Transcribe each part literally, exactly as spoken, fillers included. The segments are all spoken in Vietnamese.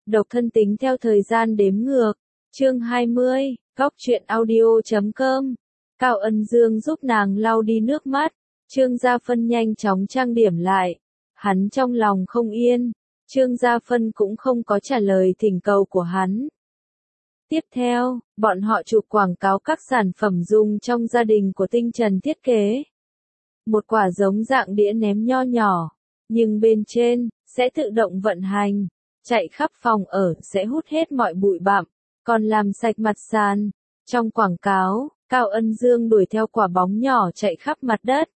Độc thân tính theo thời gian đếm ngược. Chương hai mươi, góc truyện audio chấm com. Cao Ân Dương giúp nàng lau đi nước mắt. Trương Gia Phân nhanh chóng trang điểm lại. Hắn trong lòng không yên. Trương Gia Phân cũng không có trả lời thỉnh cầu của hắn. Tiếp theo, bọn họ chụp quảng cáo các sản phẩm dùng trong gia đình của Tinh Trần thiết kế. Một quả giống dạng đĩa ném nho nhỏ, nhưng bên trên sẽ tự động vận hành, chạy khắp phòng ở sẽ hút hết mọi bụi bặm, còn làm sạch mặt sàn. Trong quảng cáo, Cao Ân Dương đuổi theo quả bóng nhỏ chạy khắp mặt đất.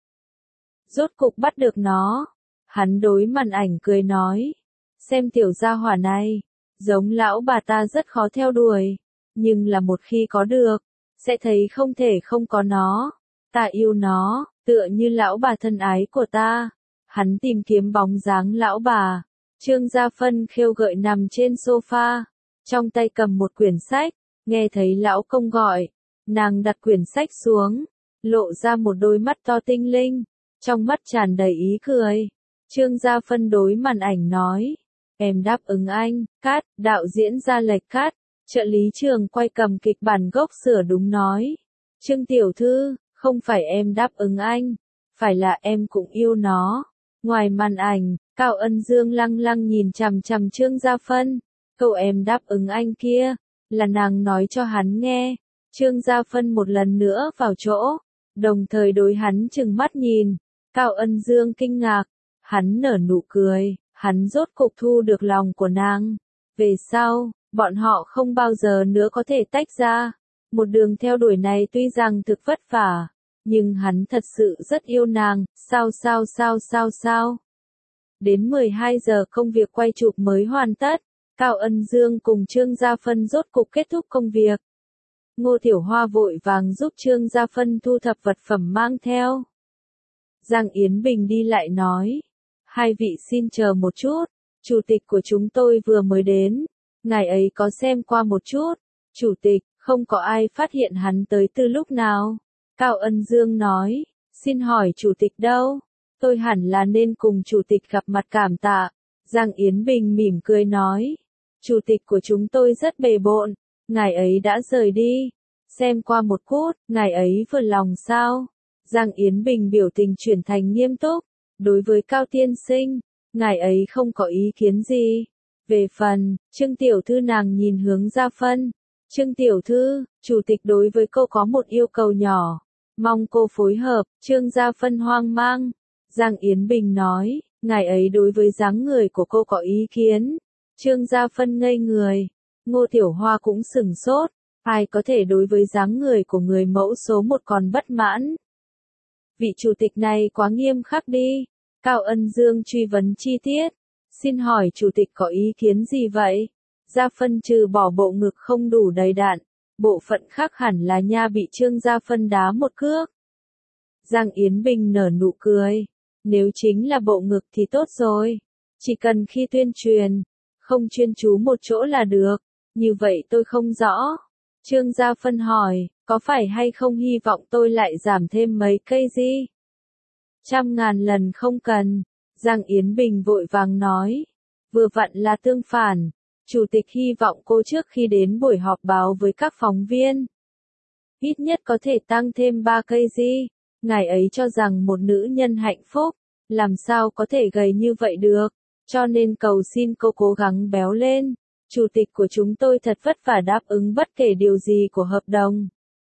Rốt cục bắt được nó. Hắn đối màn ảnh cười nói, xem tiểu gia hỏa này, giống lão bà ta rất khó theo đuổi, nhưng là một khi có được, sẽ thấy không thể không có nó. Ta yêu nó, tựa như lão bà thân ái của ta. Hắn tìm kiếm bóng dáng lão bà. Trương Gia Phân khêu gợi nằm trên sofa, trong tay cầm một quyển sách, nghe thấy lão công gọi, nàng đặt quyển sách xuống, lộ ra một đôi mắt to tinh linh, trong mắt tràn đầy ý cười. Trương Gia Phân đối màn ảnh nói, em đáp ứng anh. Cát, đạo diễn Gia Lệch Cát, trợ lý trường quay cầm kịch bản gốc sửa đúng nói, Trương tiểu thư, không phải em đáp ứng anh, phải là em cũng yêu nó. Ngoài màn ảnh, Cao Ân Dương lăng lăng nhìn chằm chằm Trương Gia Phân, câu em đáp ứng anh kia, là nàng nói cho hắn nghe. Trương Gia Phân một lần nữa vào chỗ, đồng thời đối hắn trừng mắt nhìn. Cao Ân Dương kinh ngạc, hắn nở nụ cười, hắn rốt cục thu được lòng của nàng. Về sau, bọn họ không bao giờ nữa có thể tách ra. Một đường theo đuổi này tuy rằng thực vất vả, nhưng hắn thật sự rất yêu nàng. Sao sao sao sao sao. Đến mười hai giờ công việc quay chụp mới hoàn tất, Cao Ân Dương cùng Trương Gia Phân rốt cục kết thúc công việc. Ngô Tiểu Hoa vội vàng giúp Trương Gia Phân thu thập vật phẩm mang theo. Giang Yến Bình đi lại nói, hai vị xin chờ một chút, chủ tịch của chúng tôi vừa mới đến, ngài ấy có xem qua một chút. Chủ tịch, không có ai phát hiện hắn tới từ lúc nào. Cao Ân Dương nói, xin hỏi chủ tịch đâu? Tôi hẳn là nên cùng chủ tịch gặp mặt cảm tạ. Giang Yến Bình mỉm cười nói, chủ tịch của chúng tôi rất bề bộn, ngài ấy đã rời đi. Xem qua một phút, ngài ấy vừa lòng sao? Giang Yến Bình biểu tình chuyển thành nghiêm túc, đối với Cao tiên sinh, ngài ấy không có ý kiến gì. Về phần, Trương tiểu thư nàng nhìn hướng Gia Phân. Trương tiểu thư, chủ tịch đối với cô có một yêu cầu nhỏ, mong cô phối hợp. Trương Gia Phân hoang mang. Giang Yến Bình nói, ngài ấy đối với dáng người của cô có ý kiến. Trương Gia Phân ngây người. Ngô Tiểu Hoa cũng sửng sốt, ai có thể đối với dáng người của người mẫu số một còn bất mãn. Vị chủ tịch này quá nghiêm khắc đi. Cao Ân Dương truy vấn chi tiết. Xin hỏi chủ tịch có ý kiến gì vậy? Gia Phân trừ bỏ bộ ngực không đủ đầy đặn, bộ phận khác hẳn là nha bị Trương Gia Phân đá một cước. Giang Yến Bình nở nụ cười. Nếu chính là bộ ngực thì tốt rồi. Chỉ cần khi tuyên truyền, không chuyên chú một chỗ là được. Như vậy tôi không rõ. Trương Gia Phân hỏi, có phải hay không hy vọng tôi lại giảm thêm mấy cây gì? Trăm ngàn lần không cần. Giang Yến Bình vội vàng nói. Vừa vặn là tương phản. Chủ tịch hy vọng cô trước khi đến buổi họp báo với các phóng viên, ít nhất có thể tăng thêm ba cây gì. Ngài ấy cho rằng một nữ nhân hạnh phúc, làm sao có thể gầy như vậy được. Cho nên cầu xin cô cố gắng béo lên. Chủ tịch của chúng tôi thật vất vả đáp ứng bất kể điều gì của hợp đồng.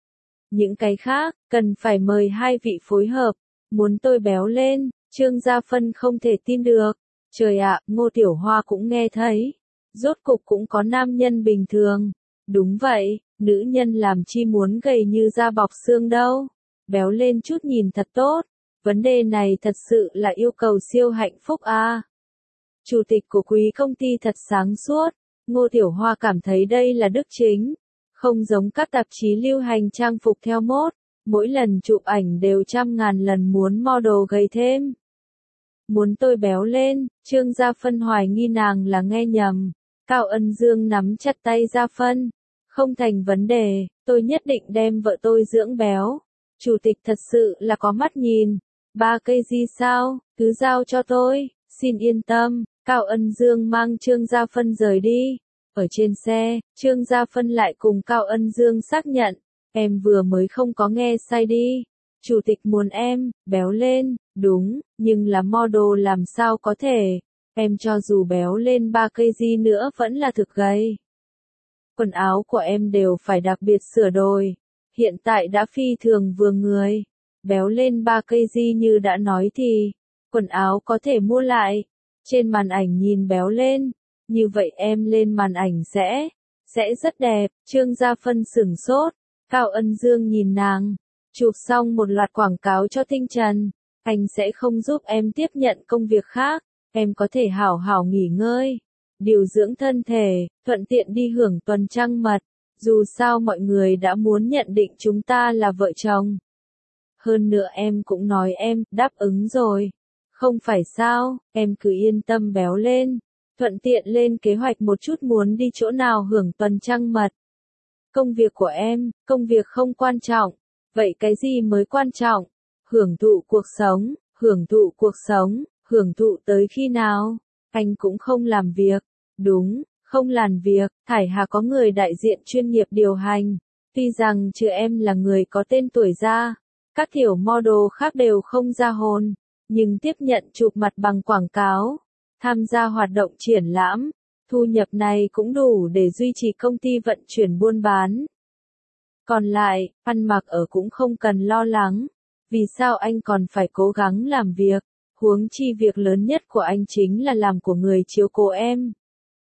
Những cái khác, cần phải mời hai vị phối hợp. Muốn tôi béo lên, Trương Gia Phân không thể tin được. Trời ạ, Ngô Tiểu Hoa cũng nghe thấy. Rốt cục cũng có nam nhân bình thường. Đúng vậy, nữ nhân làm chi muốn gầy như da bọc xương đâu. Béo lên chút nhìn thật tốt. Vấn đề này thật sự là yêu cầu siêu hạnh phúc à. Chủ tịch của quý công ty thật sáng suốt. Ngô Tiểu Hoa cảm thấy đây là đức chính. Không giống các tạp chí lưu hành trang phục theo mốt. Mỗi lần chụp ảnh đều trăm ngàn lần muốn model gầy thêm. Muốn tôi béo lên, Trương Gia Phân hoài nghi nàng là nghe nhầm. Cao Ân Dương nắm chặt tay Gia Phân. Không thành vấn đề, tôi nhất định đem vợ tôi dưỡng béo. Chủ tịch thật sự là có mắt nhìn. Ba cây gì sao, cứ giao cho tôi, xin yên tâm. Cao Ân Dương mang Trương Gia Phân rời đi. Ở trên xe, Trương Gia Phân lại cùng Cao Ân Dương xác nhận, em vừa mới không có nghe sai đi. Chủ tịch muốn em, béo lên, đúng, nhưng là model làm sao có thể, em cho dù béo lên ba cây gì nữa vẫn là thực gầy. Quần áo của em đều phải đặc biệt sửa đổi, hiện tại đã phi thường vừa người, béo lên ba cây gì như đã nói thì, quần áo có thể mua lại, trên màn ảnh nhìn béo lên, như vậy em lên màn ảnh sẽ, sẽ rất đẹp, Trương Gia Phân sửng sốt, Cao Ân Dương nhìn nàng, chụp xong một loạt quảng cáo cho Tinh Trần, anh sẽ không giúp em tiếp nhận công việc khác, em có thể hảo hảo nghỉ ngơi, điều dưỡng thân thể, thuận tiện đi hưởng tuần trăng mật, dù sao mọi người đã muốn nhận định chúng ta là vợ chồng. Hơn nữa em cũng nói em, đáp ứng rồi. Không phải sao, em cứ yên tâm béo lên, thuận tiện lên kế hoạch một chút muốn đi chỗ nào hưởng tuần trăng mật. Công việc của em, công việc không quan trọng, vậy cái gì mới quan trọng? Hưởng thụ cuộc sống, hưởng thụ cuộc sống, hưởng thụ tới khi nào? Anh cũng không làm việc, đúng, không làm việc, Thải Hà có người đại diện chuyên nghiệp điều hành, tuy rằng trừ em là người có tên tuổi ra, các kiểu model khác đều không ra hồn, nhưng tiếp nhận chụp mặt bằng quảng cáo, tham gia hoạt động triển lãm, thu nhập này cũng đủ để duy trì công ty vận chuyển buôn bán. Còn lại, ăn mặc ở cũng không cần lo lắng, vì sao anh còn phải cố gắng làm việc, huống chi việc lớn nhất của anh chính là làm của người chiếu cố em.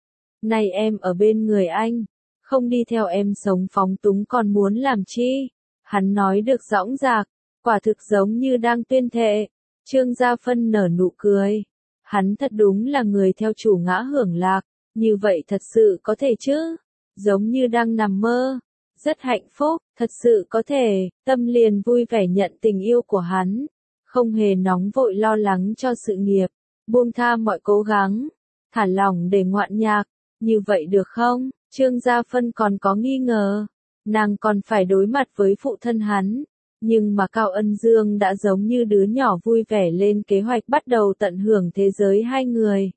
Này em ở bên người anh, không đi theo em sống phóng túng còn muốn làm chi? Hắn nói được dõng dạc, quả thực giống như đang tuyên thệ. Trương Gia Phân nở nụ cười. Hắn thật đúng là người theo chủ ngã hưởng lạc, như vậy thật sự có thể chứ? Giống như đang nằm mơ. Rất hạnh phúc, thật sự có thể, tâm liền vui vẻ nhận tình yêu của hắn. Không hề nóng vội lo lắng cho sự nghiệp, buông tha mọi cố gắng, thả lỏng để ngoạn nhạc. Như vậy được không? Trương Gia Phân còn có nghi ngờ. Nàng còn phải đối mặt với phụ thân hắn. Nhưng mà Cao Ân Dương đã giống như đứa nhỏ vui vẻ lên kế hoạch bắt đầu tận hưởng thế giới hai người.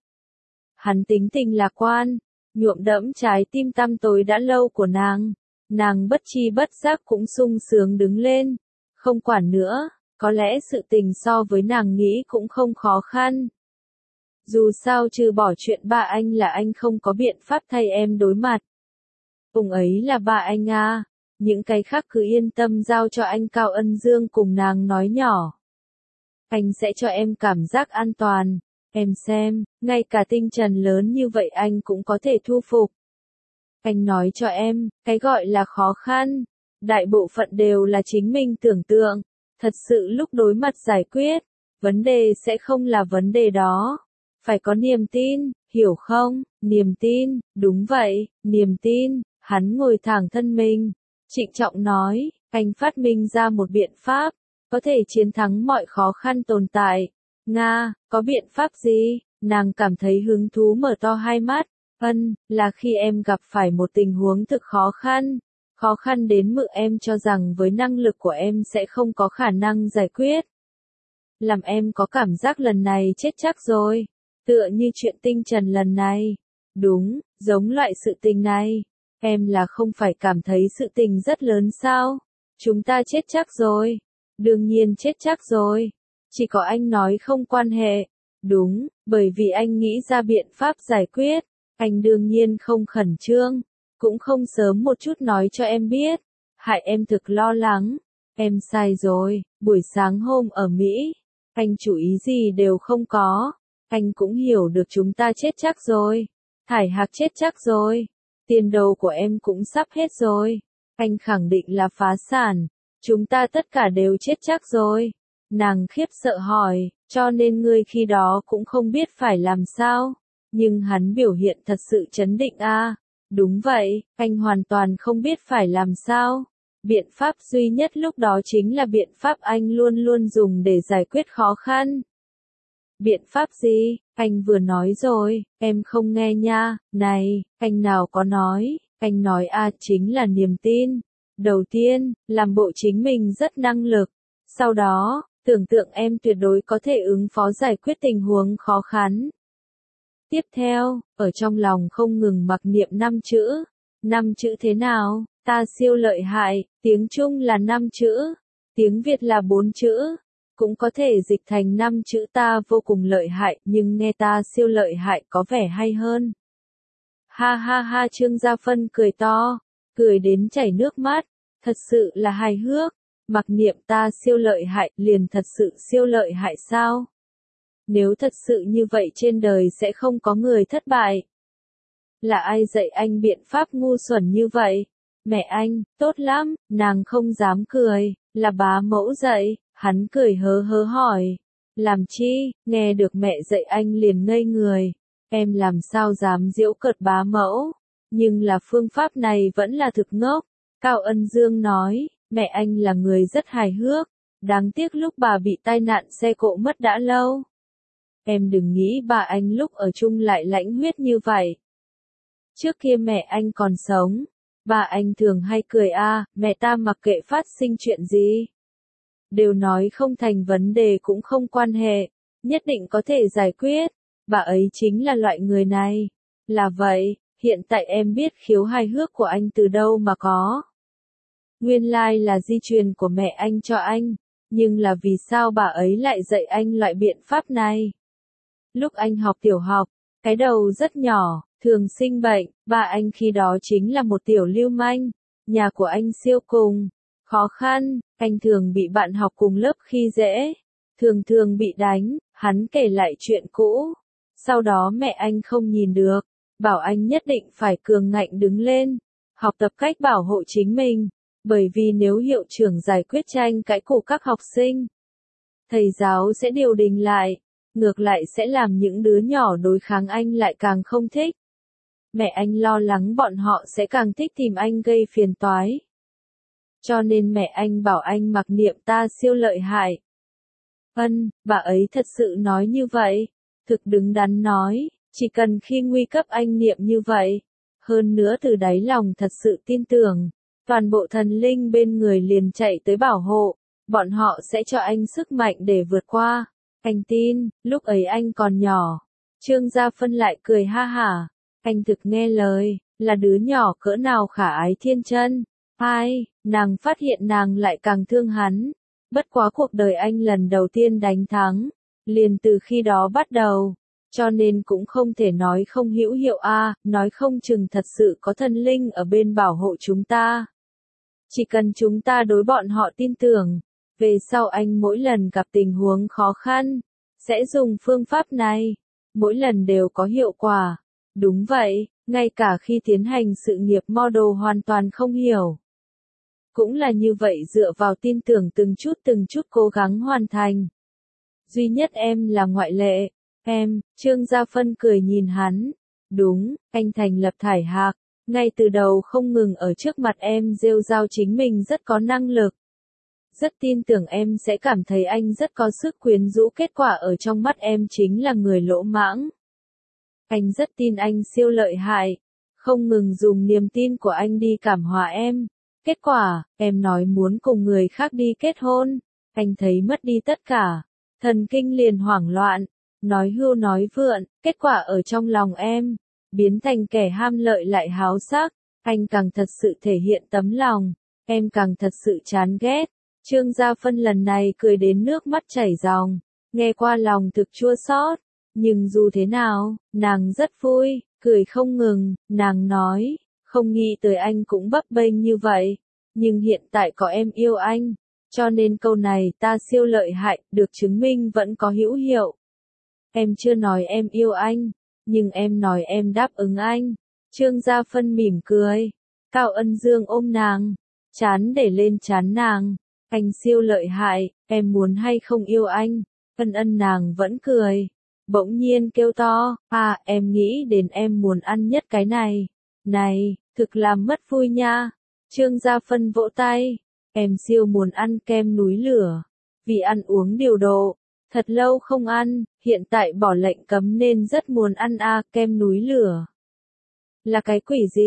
Hắn tính tình lạc quan, nhuộm đẫm trái tim tăm tối đã lâu của nàng. Nàng bất chi bất giác cũng sung sướng đứng lên. Không quản nữa, có lẽ sự tình so với nàng nghĩ cũng không khó khăn. Dù sao trừ bỏ chuyện ba anh là anh không có biện pháp thay em đối mặt. Ông ấy là ba anh à, những cái khác cứ yên tâm giao cho anh. Cao Ân Dương cùng nàng nói nhỏ. Anh sẽ cho em cảm giác an toàn, em xem, ngay cả Tinh Trần lớn như vậy anh cũng có thể thu phục. Anh nói cho em, cái gọi là khó khăn, đại bộ phận đều là chính mình tưởng tượng, thật sự lúc đối mặt giải quyết, vấn đề sẽ không là vấn đề đó. Phải có niềm tin, hiểu không? Niềm tin, đúng vậy, niềm tin. Hắn ngồi thẳng thân mình, trịnh trọng nói, anh phát minh ra một biện pháp, có thể chiến thắng mọi khó khăn tồn tại. Nga, có biện pháp gì? Nàng cảm thấy hứng thú mở to hai mắt. Ân, là khi em gặp phải một tình huống thực khó khăn, khó khăn đến mức em cho rằng với năng lực của em sẽ không có khả năng giải quyết. Làm em có cảm giác lần này chết chắc rồi. Tựa như chuyện Tinh Trần lần này. Đúng, giống loại sự tình này. Em là không phải cảm thấy sự tình rất lớn sao? Chúng ta chết chắc rồi. Đương nhiên chết chắc rồi. Chỉ có anh nói không quan hệ. Đúng, bởi vì anh nghĩ ra biện pháp giải quyết. Anh đương nhiên không khẩn trương. Cũng không sớm một chút nói cho em biết. Hại em thực lo lắng. Em sai rồi, buổi sáng hôm ở Mỹ. Anh chủ ý gì đều không có. Anh cũng hiểu được chúng ta chết chắc rồi. Thải Hạc chết chắc rồi. Tiền đồ của em cũng sắp hết rồi. Anh khẳng định là phá sản. Chúng ta tất cả đều chết chắc rồi. Nàng khiếp sợ hỏi, cho nên ngươi khi đó cũng không biết phải làm sao. Nhưng hắn biểu hiện thật sự chấn định a. À, đúng vậy, anh hoàn toàn không biết phải làm sao. Biện pháp duy nhất lúc đó chính là biện pháp anh luôn luôn dùng để giải quyết khó khăn. Biện pháp gì? Anh vừa nói rồi, em không nghe nha. Này, anh nào có nói, anh nói a à, chính là niềm tin. Đầu tiên, làm bộ chính mình rất năng lực. Sau đó, tưởng tượng em tuyệt đối có thể ứng phó giải quyết tình huống khó khăn. Tiếp theo, ở trong lòng không ngừng mặc niệm năm chữ. Năm chữ thế nào? Ta siêu lợi hại, tiếng Trung là năm chữ, tiếng Việt là bốn chữ, cũng có thể dịch thành năm chữ ta vô cùng lợi hại, nhưng nghe ta siêu lợi hại có vẻ hay hơn. Ha ha ha, Trương Gia Phân cười to, cười đến chảy nước mắt, thật sự là hài hước, mặc niệm ta siêu lợi hại, liền thật sự siêu lợi hại sao? Nếu thật sự như vậy trên đời sẽ không có người thất bại. Là ai dạy anh biện pháp ngu xuẩn như vậy? Mẹ anh, tốt lắm, nàng không dám cười, là bá mẫu dạy, hắn cười hớ hớ hỏi. Làm chi, nghe được mẹ dạy anh liền ngây người, em làm sao dám giễu cợt bá mẫu, nhưng là phương pháp này vẫn là thực ngốc. Cao Ân Dương nói, mẹ anh là người rất hài hước, đáng tiếc lúc bà bị tai nạn xe cộ mất đã lâu. Em đừng nghĩ bà anh lúc ở chung lại lãnh huyết như vậy. Trước kia mẹ anh còn sống, bà anh thường hay cười a, mẹ ta mặc kệ phát sinh chuyện gì. Đều nói không thành vấn đề cũng không quan hệ, nhất định có thể giải quyết, bà ấy chính là loại người này. Là vậy, hiện tại em biết khiếu hài hước của anh từ đâu mà có. Nguyên lai là di truyền của mẹ anh cho anh, nhưng là vì sao bà ấy lại dạy anh loại biện pháp này? Lúc anh học tiểu học, cái đầu rất nhỏ, thường sinh bệnh, ba anh khi đó chính là một tiểu lưu manh, nhà của anh siêu cùng, khó khăn, anh thường bị bạn học cùng lớp khi dễ, thường thường bị đánh, hắn kể lại chuyện cũ. Sau đó mẹ anh không nhìn được, bảo anh nhất định phải cường ngạnh đứng lên, học tập cách bảo hộ chính mình, bởi vì nếu hiệu trưởng giải quyết tranh cãi của các học sinh, thầy giáo sẽ điều đình lại, ngược lại sẽ làm những đứa nhỏ đối kháng anh lại càng không thích. Mẹ anh lo lắng bọn họ sẽ càng thích tìm anh gây phiền toái. Cho nên mẹ anh bảo anh mặc niệm ta siêu lợi hại. Ân, bà ấy thật sự nói như vậy, thực đứng đắn nói, chỉ cần khi nguy cấp anh niệm như vậy. Hơn nữa từ đáy lòng thật sự tin tưởng, toàn bộ thần linh bên người liền chạy tới bảo hộ, bọn họ sẽ cho anh sức mạnh để vượt qua. Anh tin, lúc ấy anh còn nhỏ. Trương Gia Phân lại cười ha hả, anh thực nghe lời, là đứa nhỏ cỡ nào khả ái thiên chân. Ai, nàng phát hiện nàng lại càng thương hắn. Bất quá cuộc đời anh lần đầu tiên đánh thắng, liền từ khi đó bắt đầu. Cho nên cũng không thể nói không hữu hiệu a, nói không chừng thật sự có thần linh ở bên bảo hộ chúng ta. Chỉ cần chúng ta đối bọn họ tin tưởng, về sau anh mỗi lần gặp tình huống khó khăn, sẽ dùng phương pháp này, mỗi lần đều có hiệu quả. Đúng vậy, ngay cả khi tiến hành sự nghiệp model hoàn toàn không hiểu. Cũng là như vậy dựa vào tin tưởng từng chút từng chút cố gắng hoàn thành. Duy nhất em là ngoại lệ. Em, Trương Gia Phân cười nhìn hắn. Đúng, anh thành lập thải hạc, ngay từ đầu không ngừng ở trước mặt em rêu rao chính mình rất có năng lực. Rất tin tưởng em sẽ cảm thấy anh rất có sức quyến rũ, kết quả ở trong mắt em chính là người lỗ mãng. Anh rất tin anh siêu lợi hại, không ngừng dùng niềm tin của anh đi cảm hóa em. Kết quả, em nói muốn cùng người khác đi kết hôn, anh thấy mất đi tất cả, thần kinh liền hoảng loạn, nói hưu nói vượn, kết quả ở trong lòng em, biến thành kẻ ham lợi lại háo sắc, anh càng thật sự thể hiện tấm lòng, em càng thật sự chán ghét. Trương Gia Phân lần này cười đến nước mắt chảy ròng, nghe qua lòng thực chua xót, nhưng dù thế nào, nàng rất vui, cười không ngừng, nàng nói, không nghĩ tới anh cũng bấp bênh như vậy, nhưng hiện tại có em yêu anh, cho nên câu này ta siêu lợi hại, được chứng minh vẫn có hữu hiệu. Em chưa nói em yêu anh, nhưng em nói em đáp ứng anh. Trương Gia Phân mỉm cười, Cao Ân Dương ôm nàng, chán để lên chán nàng. Anh siêu lợi hại, em muốn hay không yêu anh? Ân Ân nàng vẫn cười, bỗng nhiên kêu to, à, em nghĩ đến em muốn ăn nhất cái này. Này, thực làm mất vui nha. Trương Gia Phân vỗ tay, em siêu muốn ăn kem núi lửa, vì ăn uống điều độ, thật lâu không ăn, hiện tại bỏ lệnh cấm nên rất muốn ăn a, kem núi lửa. Là cái quỷ gì?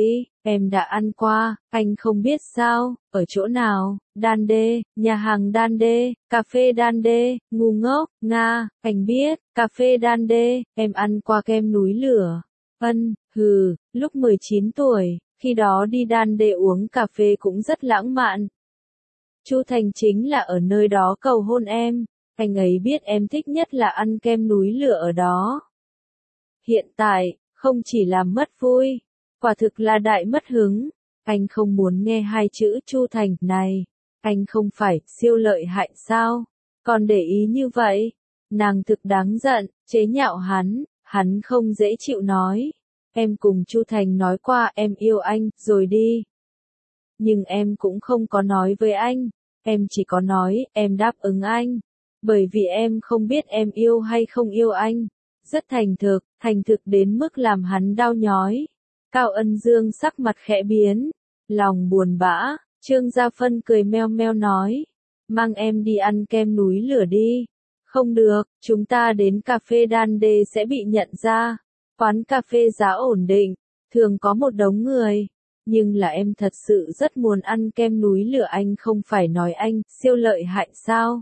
Em đã ăn qua, anh không biết sao, ở chỗ nào, Đan Đê, nhà hàng Đan Đê, cà phê Đan Đê, ngu ngốc, Nga, anh biết, cà phê Đan Đê, em ăn qua kem núi lửa. Ân, hừ, lúc mười chín tuổi, khi đó đi Đan Đê uống cà phê cũng rất lãng mạn. Chu Thành chính là ở nơi đó cầu hôn em, anh ấy biết em thích nhất là ăn kem núi lửa ở đó. Hiện tại, không chỉ làm mất vui, quả thực là đại mất hứng. Anh không muốn nghe hai chữ Chu Thành này. Anh không phải siêu lợi hại sao? Còn để ý như vậy? Nàng thực đáng giận, chế nhạo hắn, hắn không dễ chịu nói. Em cùng Chu Thành nói qua em yêu anh, rồi đi. Nhưng em cũng không có nói với anh. Em chỉ có nói em đáp ứng anh. Bởi vì em không biết em yêu hay không yêu anh. Rất thành thực, thành thực đến mức làm hắn đau nhói. Cao Ân Dương sắc mặt khẽ biến, lòng buồn bã, Trương Gia Phân cười meo meo nói, mang em đi ăn kem núi lửa đi. Không được, chúng ta đến cà phê Đan Đê sẽ bị nhận ra. Quán cà phê giá ổn định, thường có một đống người. Nhưng là em thật sự rất muốn ăn kem núi lửa, anh không phải nói anh siêu lợi hại sao?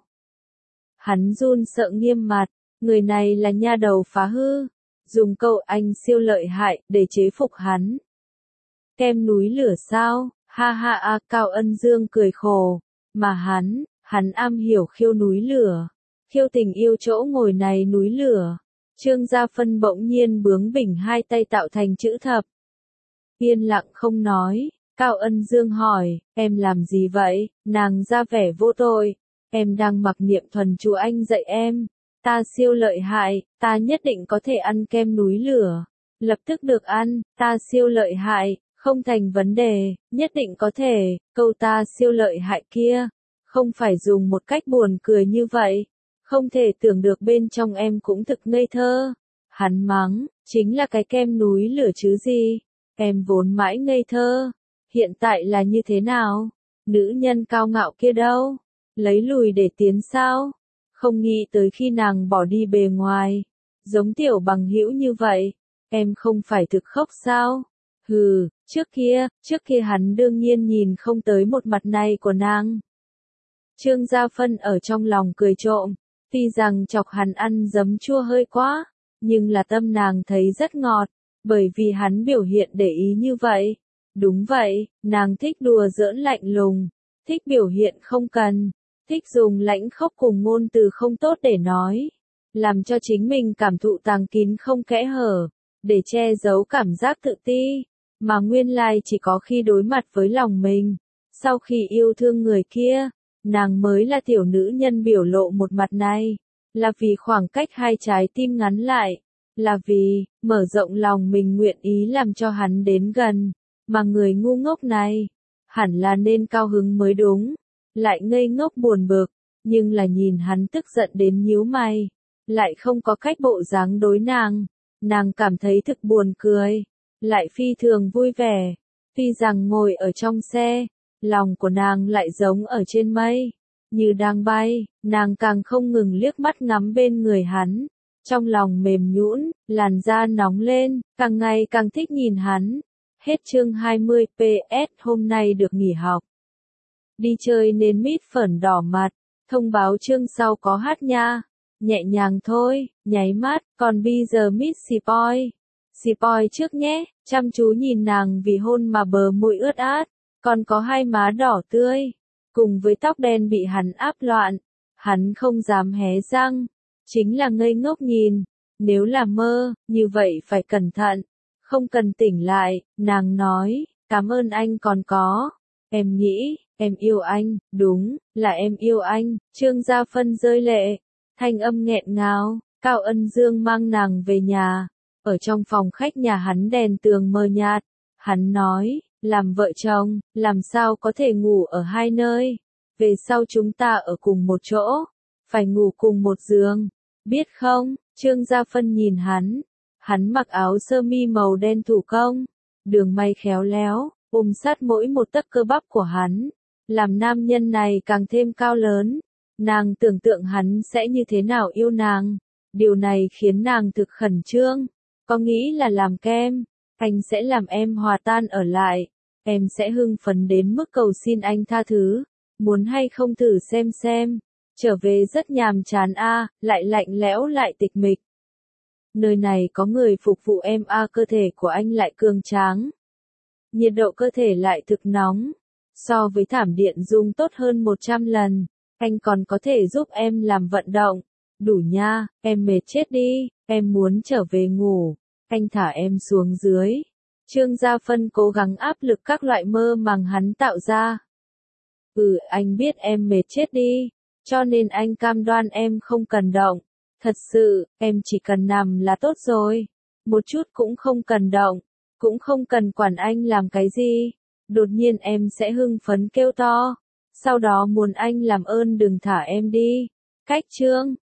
Hắn run sợ nghiêm mặt, người này là nha đầu phá hư. Dùng câu anh siêu lợi hại để chế phục hắn. Kem núi lửa sao? Ha ha a, Cao Ân Dương cười khổ. Mà hắn, hắn am hiểu khiêu núi lửa. Khiêu tình yêu chỗ ngồi này núi lửa. Trương Gia Phân bỗng nhiên bướng bỉnh hai tay tạo thành chữ thập. Yên lặng không nói. Cao Ân Dương hỏi, em làm gì vậy? Nàng ra vẻ vô tội. Em đang mặc niệm thuần chú anh dạy em. Ta siêu lợi hại, ta nhất định có thể ăn kem núi lửa. Lập tức được ăn, ta siêu lợi hại, không thành vấn đề, nhất định có thể, câu ta siêu lợi hại kia. Không phải dùng một cách buồn cười như vậy. Không thể tưởng được bên trong em cũng thực ngây thơ. Hắn mắng, chính là cái kem núi lửa chứ gì. Em vốn mãi ngây thơ. Hiện tại là như thế nào? Nữ nhân cao ngạo kia đâu? Lấy lùi để tiến sao? Không nghĩ tới khi nàng bỏ đi bề ngoài, giống tiểu bằng hữu như vậy, em không phải thực khóc sao? Hừ, trước kia, trước kia hắn đương nhiên nhìn không tới một mặt này của nàng. Trương Gia Phân ở trong lòng cười trộm, tuy rằng chọc hắn ăn giấm chua hơi quá, nhưng là tâm nàng thấy rất ngọt, bởi vì hắn biểu hiện để ý như vậy. Đúng vậy, nàng thích đùa giỡn lạnh lùng, thích biểu hiện không cần. Thích dùng lãnh khốc cùng ngôn từ không tốt để nói, làm cho chính mình cảm thụ tàng kín không kẽ hở, để che giấu cảm giác tự ti, mà nguyên lai chỉ có khi đối mặt với lòng mình, sau khi yêu thương người kia, nàng mới là tiểu nữ nhân biểu lộ một mặt này, là vì khoảng cách hai trái tim ngắn lại, là vì mở rộng lòng mình nguyện ý làm cho hắn đến gần, mà người ngu ngốc này, hẳn là nên cao hứng mới đúng. Lại ngây ngốc buồn bực, nhưng là nhìn hắn tức giận đến nhíu mày, lại không có cách bộ dáng đối nàng, nàng cảm thấy thực buồn cười, lại phi thường vui vẻ, tuy rằng ngồi ở trong xe, lòng của nàng lại giống ở trên mây, như đang bay, nàng càng không ngừng liếc mắt ngắm bên người hắn, trong lòng mềm nhũn, làn da nóng lên, càng ngày càng thích nhìn hắn. Hết chương hai mươi, pê ét hôm nay được nghỉ học. Đi chơi nên mít phởn đỏ mặt, thông báo chương sau có hát nha. Nhẹ nhàng thôi, nháy mắt, còn bây giờ mít xì poi. Xì poi trước nhé, chăm chú nhìn nàng vì hôn mà bờ môi ướt át, còn có hai má đỏ tươi, cùng với tóc đen bị hắn áp loạn. Hắn không dám hé răng, chính là ngây ngốc nhìn, nếu là mơ, như vậy phải cẩn thận, không cần tỉnh lại, nàng nói, cảm ơn anh còn có, em nghĩ, em yêu anh, đúng, là em yêu anh, Trương Gia Phân rơi lệ, thanh âm nghẹn ngào, Cao Ân Dương mang nàng về nhà, ở trong phòng khách nhà hắn đèn tường mờ nhạt, hắn nói, làm vợ chồng, làm sao có thể ngủ ở hai nơi, về sau chúng ta ở cùng một chỗ, phải ngủ cùng một giường, biết không, Trương Gia Phân nhìn hắn, hắn mặc áo sơ mi màu đen thủ công, đường may khéo léo, ôm sát mỗi một tấc cơ bắp của hắn. Làm nam nhân này càng thêm cao lớn, nàng tưởng tượng hắn sẽ như thế nào yêu nàng, điều này khiến nàng thực khẩn trương, có nghĩ là làm kem, Anh sẽ làm em hòa tan ở lại. Em sẽ hưng phấn đến mức cầu xin anh tha thứ. Muốn hay không thử xem xem. Trở về rất nhàm chán a, lại lạnh lẽo lại tịch mịch. Nơi này có người phục vụ em a, cơ thể của anh lại cường tráng. Nhiệt độ cơ thể lại thực nóng. So với thảm điện dung tốt hơn một trăm lần. Anh còn có thể giúp em làm vận động. Đủ nha, em mệt chết đi, em muốn trở về ngủ. Anh thả em xuống dưới. Trương Gia Phân cố gắng áp lực các loại mơ màng hắn tạo ra. Ừ, anh biết em mệt chết đi. Cho nên anh cam đoan em không cần động. Thật sự, em chỉ cần nằm là tốt rồi. Một chút cũng không cần động. Cũng không cần quản anh làm cái gì. Đột nhiên em sẽ hưng phấn kêu to. Sau đó muốn anh làm ơn đừng thả em đi. Cách Trương